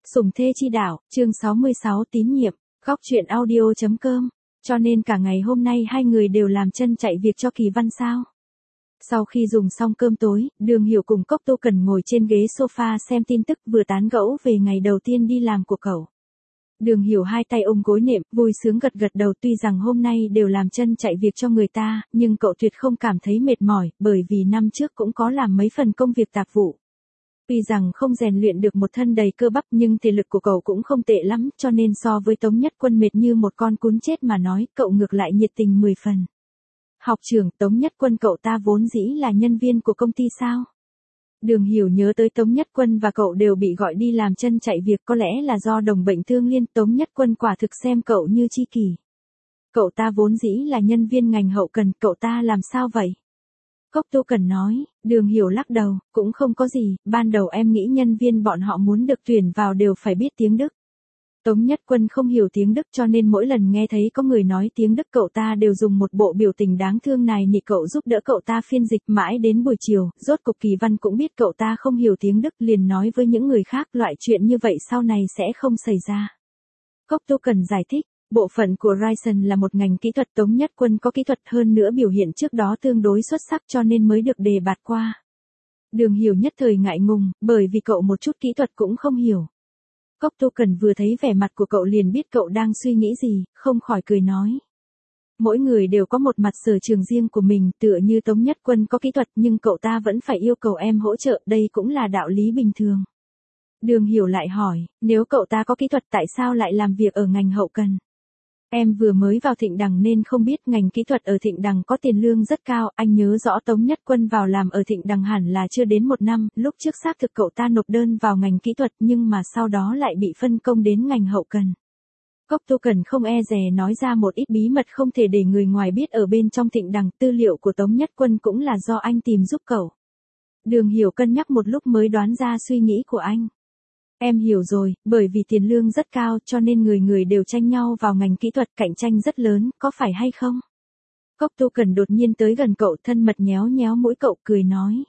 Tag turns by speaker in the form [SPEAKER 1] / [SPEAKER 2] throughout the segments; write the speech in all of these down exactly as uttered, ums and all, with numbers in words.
[SPEAKER 1] Sủng thê chi đạo, chương sáu mươi sáu tín nhiệm, góc truyện audio chấm com. Cho nên cả ngày hôm nay hai người đều làm chân chạy việc cho Kỳ Văn sao? Sau khi dùng xong cơm tối, Đường Hiểu cùng Cốc Tô Cần ngồi trên ghế sofa xem tin tức vừa tán gẫu về ngày đầu tiên đi làm của cậu. Đường Hiểu hai tay ôm gối nệm, vui sướng gật gật đầu, tuy rằng hôm nay đều làm chân chạy việc cho người ta, nhưng cậu tuyệt không cảm thấy mệt mỏi, bởi vì năm trước cũng có làm mấy phần công việc tạp vụ. Tuy rằng không rèn luyện được một thân đầy cơ bắp nhưng thể lực của cậu cũng không tệ lắm, cho nên so với Tống Nhất Quân mệt như một con cún chết mà nói, cậu ngược lại nhiệt tình mười phần. Học trưởng, Tống Nhất Quân cậu ta vốn dĩ là nhân viên của công ty sao? Đường Hiểu nhớ tới Tống Nhất Quân và cậu đều bị gọi đi làm chân chạy việc, có lẽ là do đồng bệnh thương liên. Tống Nhất Quân quả thực xem cậu như tri kỷ. Cậu ta vốn dĩ là nhân viên ngành hậu cần, cậu ta làm sao vậy? Cốc Tô Cần nói. Đường Hiểu lắc đầu, cũng không có gì, ban đầu em nghĩ nhân viên bọn họ muốn được tuyển vào đều phải biết tiếng Đức. Tống Nhất Quân không hiểu tiếng Đức cho nên mỗi lần nghe thấy có người nói tiếng Đức cậu ta đều dùng một bộ biểu tình đáng thương này nị cậu giúp đỡ cậu ta phiên dịch mãi đến buổi chiều, rốt cục Kỳ Văn cũng biết cậu ta không hiểu tiếng Đức liền nói với những người khác loại chuyện như vậy sau này sẽ không xảy ra. Cốc Tô Cần giải thích, bộ phận của Ryzen là một ngành kỹ thuật, Tống Nhất Quân có kỹ thuật hơn nữa biểu hiện trước đó tương đối xuất sắc cho nên mới được đề bạt qua. Đường Hiểu nhất thời ngại ngùng, bởi vì cậu một chút kỹ thuật cũng không hiểu. Cốc Tô Cần vừa thấy vẻ mặt của cậu liền biết cậu đang suy nghĩ gì, không khỏi cười nói. Mỗi người đều có một mặt sở trường riêng của mình, tựa như Tống Nhất Quân có kỹ thuật nhưng cậu ta vẫn phải yêu cầu em hỗ trợ, đây cũng là đạo lý bình thường. Đường Hiểu lại hỏi, nếu cậu ta có kỹ thuật tại sao lại làm việc ở ngành hậu cần? Em vừa mới vào Thịnh Đằng nên không biết ngành kỹ thuật ở Thịnh Đằng có tiền lương rất cao, anh nhớ rõ Tống Nhất Quân vào làm ở Thịnh Đằng hẳn là chưa đến một năm, lúc trước xác thực cậu ta nộp đơn vào ngành kỹ thuật nhưng mà sau đó lại bị phân công đến ngành hậu cần. Cốc Tô Cần không e dè nói ra một ít bí mật không thể để người ngoài biết ở bên trong Thịnh Đằng, tư liệu của Tống Nhất Quân cũng là do anh tìm giúp cậu. Đường Hiểu cân nhắc một lúc mới đoán ra suy nghĩ của anh. Em hiểu rồi, bởi vì tiền lương rất cao cho nên người người đều tranh nhau vào ngành kỹ thuật, cạnh tranh rất lớn, có phải hay không? Cốc Tô Cần đột nhiên tới gần cậu, thân mật nhéo nhéo mũi cậu, cười nói.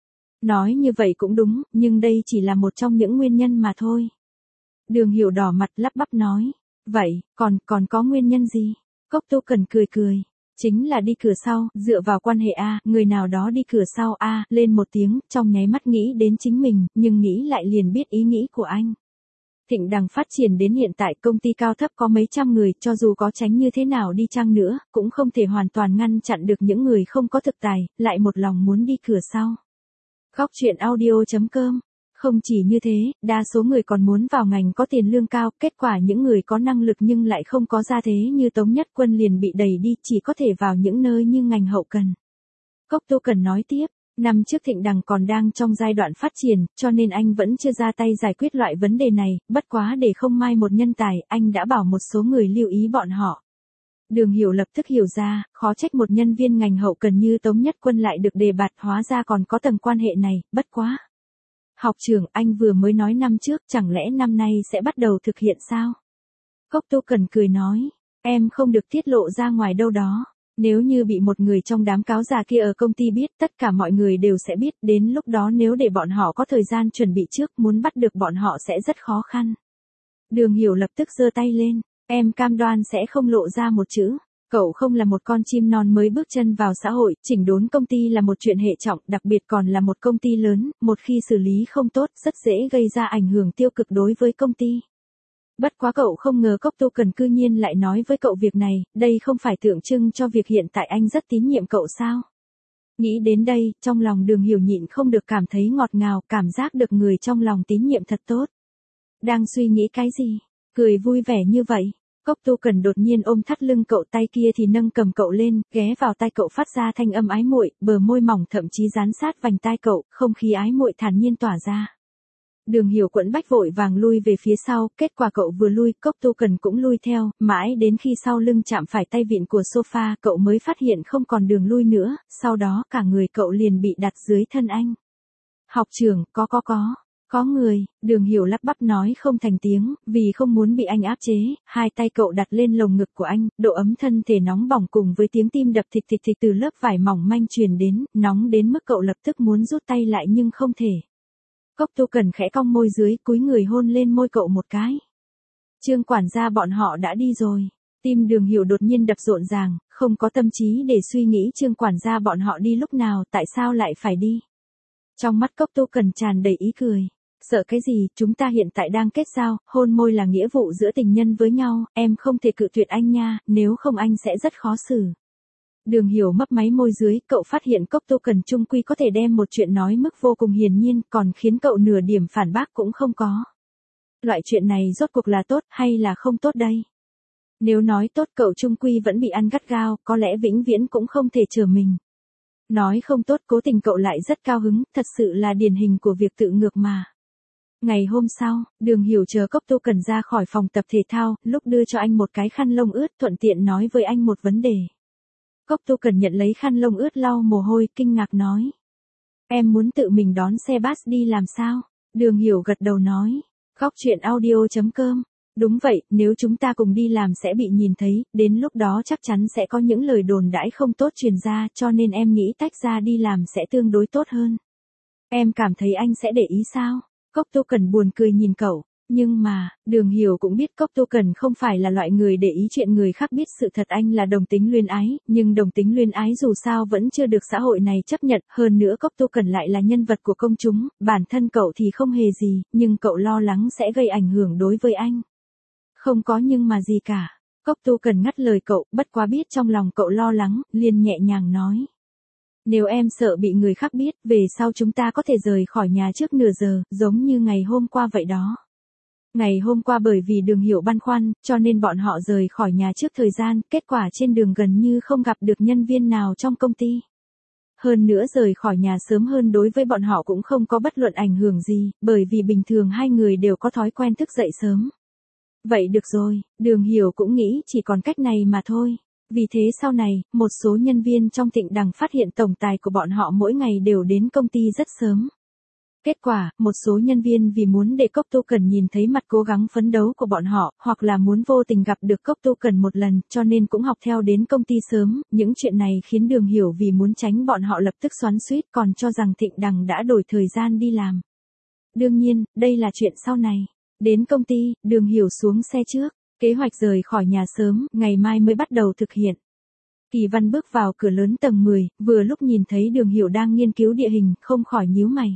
[SPEAKER 1] Nói như vậy cũng đúng, nhưng đây chỉ là một trong những nguyên nhân mà thôi. Đường Hiểu đỏ mặt lắp bắp nói. Vậy, còn, còn có nguyên nhân gì? Cốc Tô Cần cười cười. Chính là đi cửa sau, dựa vào quan hệ A, người nào đó đi cửa sau A, lên một tiếng, trong nháy mắt nghĩ đến chính mình, nhưng nghĩ lại liền biết ý nghĩ của anh. Thịnh Đằng phát triển đến hiện tại công ty cao thấp có mấy trăm người, cho dù có tránh như thế nào đi chăng nữa, cũng không thể hoàn toàn ngăn chặn được những người không có thực tài, lại một lòng muốn đi cửa sau. Góc truyện audio chấm com. Không chỉ như thế, đa số người còn muốn vào ngành có tiền lương cao, kết quả những người có năng lực nhưng lại không có gia thế như Tống Nhất Quân liền bị đẩy đi, chỉ có thể vào những nơi như ngành hậu cần. Cốc Tô Cần nói tiếp, năm trước Thịnh Đằng còn đang trong giai đoạn phát triển, cho nên anh vẫn chưa ra tay giải quyết loại vấn đề này, bất quá để không mai một nhân tài, anh đã bảo một số người lưu ý bọn họ. Đường Hiểu lập tức hiểu ra, khó trách một nhân viên ngành hậu cần như Tống Nhất Quân lại được đề bạt, hóa ra còn có tầng quan hệ này, bất quá. Học trưởng, anh vừa mới nói năm trước, chẳng lẽ năm nay sẽ bắt đầu thực hiện sao? Cốc Tô Cần cười nói, em không được tiết lộ ra ngoài đâu đó. Nếu như bị một người trong đám cáo già kia ở công ty biết, tất cả mọi người đều sẽ biết, đến lúc đó nếu để bọn họ có thời gian chuẩn bị trước, muốn bắt được bọn họ sẽ rất khó khăn. Đường Hiểu lập tức giơ tay lên, em cam đoan sẽ không lộ ra một chữ. Cậu không là một con chim non mới bước chân vào xã hội, chỉnh đốn công ty là một chuyện hệ trọng, đặc biệt còn là một công ty lớn, một khi xử lý không tốt, rất dễ gây ra ảnh hưởng tiêu cực đối với công ty. Bất quá cậu không ngờ Cốc Tô Cần cư nhiên lại nói với cậu việc này, đây không phải tượng trưng cho việc hiện tại anh rất tín nhiệm cậu sao? Nghĩ đến đây, trong lòng Đường Hiểu nhịn không được cảm thấy ngọt ngào, cảm giác được người trong lòng tín nhiệm thật tốt. Đang suy nghĩ cái gì? Cười vui vẻ như vậy. Cốc Tô Cần đột nhiên ôm thắt lưng cậu, tay kia thì nâng cầm cậu lên, ghé vào tai cậu phát ra thanh âm ái muội, bờ môi mỏng thậm chí dán sát vành tai cậu, không khí ái muội thản nhiên tỏa ra. Đường Hiểu quẫn bách vội vàng lui về phía sau, kết quả cậu vừa lui, Cốc Tô Cần cũng lui theo, mãi đến khi sau lưng chạm phải tay vịn của sofa, cậu mới phát hiện không còn đường lui nữa, sau đó cả người cậu liền bị đặt dưới thân anh. Học trưởng, có có có. Có người, Đường Hiểu lắp bắp nói không thành tiếng, vì không muốn bị anh áp chế, hai tay cậu đặt lên lồng ngực của anh, độ ấm thân thể nóng bỏng cùng với tiếng tim đập thịch thịch thịch từ lớp vải mỏng manh truyền đến, nóng đến mức cậu lập tức muốn rút tay lại nhưng không thể. Cốc Tu Cần khẽ cong môi dưới, cúi người hôn lên môi cậu một cái. Trương quản gia bọn họ đã đi rồi. Tim Đường Hiểu đột nhiên đập rộn ràng, không có tâm trí để suy nghĩ Trương quản gia bọn họ đi lúc nào, tại sao lại phải đi. Trong mắt Cốc Tu Cần tràn đầy ý cười. Sợ cái gì, chúng ta hiện tại đang kết giao, hôn môi là nghĩa vụ giữa tình nhân với nhau, em không thể cự tuyệt anh nha, nếu không anh sẽ rất khó xử. Đường Hiểu mấp máy môi dưới, cậu phát hiện Cốc Tu Cần chung quy có thể đem một chuyện nói mức vô cùng hiển nhiên, còn khiến cậu nửa điểm phản bác cũng không có. Loại chuyện này rốt cuộc là tốt hay là không tốt đây? Nếu nói tốt cậu chung quy vẫn bị ăn gắt gao, có lẽ vĩnh viễn cũng không thể chừa mình. Nói không tốt cố tình cậu lại rất cao hứng, thật sự là điển hình của việc tự ngược mà. Ngày hôm sau, Đường Hiểu chờ Cốc Tu Cần ra khỏi phòng tập thể thao, lúc đưa cho anh một cái khăn lông ướt thuận tiện nói với anh một vấn đề. Cốc Tu Cần nhận lấy khăn lông ướt lau mồ hôi, kinh ngạc nói. Em muốn tự mình đón xe bus đi làm sao? Đường Hiểu gật đầu nói. Góc chuyện audio chấm com. Đúng vậy, nếu chúng ta cùng đi làm sẽ bị nhìn thấy, đến lúc đó chắc chắn sẽ có những lời đồn đãi không tốt truyền ra, cho nên em nghĩ tách ra đi làm sẽ tương đối tốt hơn. Em cảm thấy anh sẽ để ý sao? Cốc Tu Cần buồn cười nhìn cậu, nhưng mà, Đường Hiểu cũng biết Cốc Tu Cần không phải là loại người để ý chuyện người khác biết sự thật anh là đồng tính luyến ái, nhưng đồng tính luyến ái dù sao vẫn chưa được xã hội này chấp nhận, hơn nữa Cốc Tu Cần lại là nhân vật của công chúng, bản thân cậu thì không hề gì, nhưng cậu lo lắng sẽ gây ảnh hưởng đối với anh. Không có nhưng mà gì cả. Cốc Tu Cần ngắt lời cậu, bất quá biết trong lòng cậu lo lắng, liền nhẹ nhàng nói. Nếu em sợ bị người khác biết, về sau chúng ta có thể rời khỏi nhà trước nửa giờ, giống như ngày hôm qua vậy đó. Ngày hôm qua bởi vì Đường Hiểu băn khoăn, cho nên bọn họ rời khỏi nhà trước thời gian, kết quả trên đường gần như không gặp được nhân viên nào trong công ty. Hơn nữa rời khỏi nhà sớm hơn đối với bọn họ cũng không có bất luận ảnh hưởng gì, bởi vì bình thường hai người đều có thói quen thức dậy sớm. Vậy được rồi, Đường Hiểu cũng nghĩ chỉ còn cách này mà thôi. Vì thế sau này, một số nhân viên trong Thịnh Đằng phát hiện tổng tài của bọn họ mỗi ngày đều đến công ty rất sớm. Kết quả, một số nhân viên vì muốn để Cốc Tu Cần nhìn thấy mặt cố gắng phấn đấu của bọn họ, hoặc là muốn vô tình gặp được Cốc Tu Cần một lần, cho nên cũng học theo đến công ty sớm. Những chuyện này khiến Đường Hiểu vì muốn tránh bọn họ lập tức xoắn xuýt còn cho rằng Thịnh Đằng đã đổi thời gian đi làm. Đương nhiên, đây là chuyện sau này. Đến công ty, Đường Hiểu xuống xe trước. Kế hoạch rời khỏi nhà sớm, ngày mai mới bắt đầu thực hiện. Kỳ Văn bước vào cửa lớn tầng mười, vừa lúc nhìn thấy Đường Hiểu đang nghiên cứu địa hình, không khỏi nhíu mày.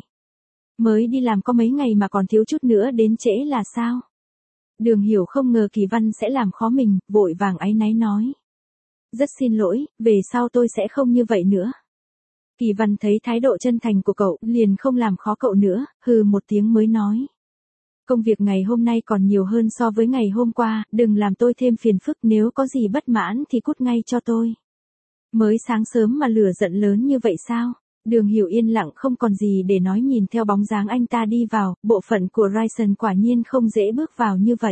[SPEAKER 1] Mới đi làm có mấy ngày mà còn thiếu chút nữa đến trễ là sao? Đường Hiểu không ngờ Kỳ Văn sẽ làm khó mình, vội vàng áy náy nói. Rất xin lỗi, về sau tôi sẽ không như vậy nữa. Kỳ Văn thấy thái độ chân thành của cậu, liền không làm khó cậu nữa, hừ một tiếng mới nói. Công việc ngày hôm nay còn nhiều hơn so với ngày hôm qua, đừng làm tôi thêm phiền phức, nếu có gì bất mãn thì cút ngay cho tôi. Mới sáng sớm mà lửa giận lớn như vậy sao? Đường Hiểu yên lặng không còn gì để nói nhìn theo bóng dáng anh ta đi vào, bộ phận của Ryzen quả nhiên không dễ bước vào như vậy.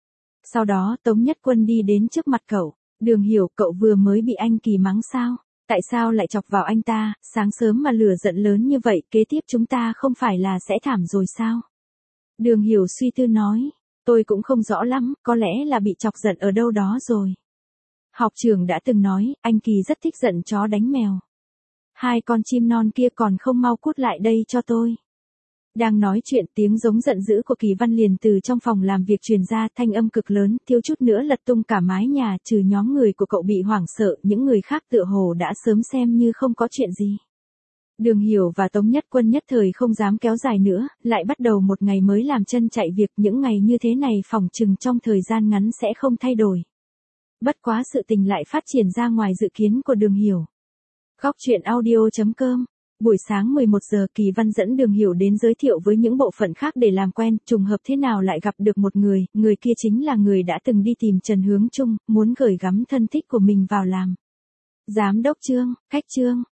[SPEAKER 1] Sau đó Tống Nhất Quân đi đến trước mặt cậu, Đường Hiểu cậu vừa mới bị anh Kỳ mắng sao? Tại sao lại chọc vào anh ta, sáng sớm mà lửa giận lớn như vậy, kế tiếp chúng ta không phải là sẽ thảm rồi sao? Đường Hiểu suy tư nói, tôi cũng không rõ lắm, có lẽ là bị chọc giận ở đâu đó rồi. Học trưởng đã từng nói, anh Kỳ rất thích giận chó đánh mèo. Hai con chim non kia còn không mau cút lại đây cho tôi. Đang nói chuyện tiếng giống giận dữ của Kỳ Văn liền từ trong phòng làm việc truyền ra, thanh âm cực lớn, thiếu chút nữa lật tung cả mái nhà, trừ nhóm người của cậu bị hoảng sợ, những người khác tựa hồ đã sớm xem như không có chuyện gì. Đường Hiểu và Tống Nhất Quân nhất thời không dám kéo dài nữa, lại bắt đầu một ngày mới làm chân chạy việc, những ngày như thế này phỏng chừng trong thời gian ngắn sẽ không thay đổi. Bất quá sự tình lại phát triển ra ngoài dự kiến của Đường Hiểu. Góc chuyện audio chấm com. Buổi sáng mười một giờ Kỳ Văn dẫn Đường Hiểu đến giới thiệu với những bộ phận khác để làm quen, trùng hợp thế nào lại gặp được một người, người kia chính là người đã từng đi tìm Trần Hướng Trung, muốn gửi gắm thân thích của mình vào làm. Giám đốc Trương, khách Trương.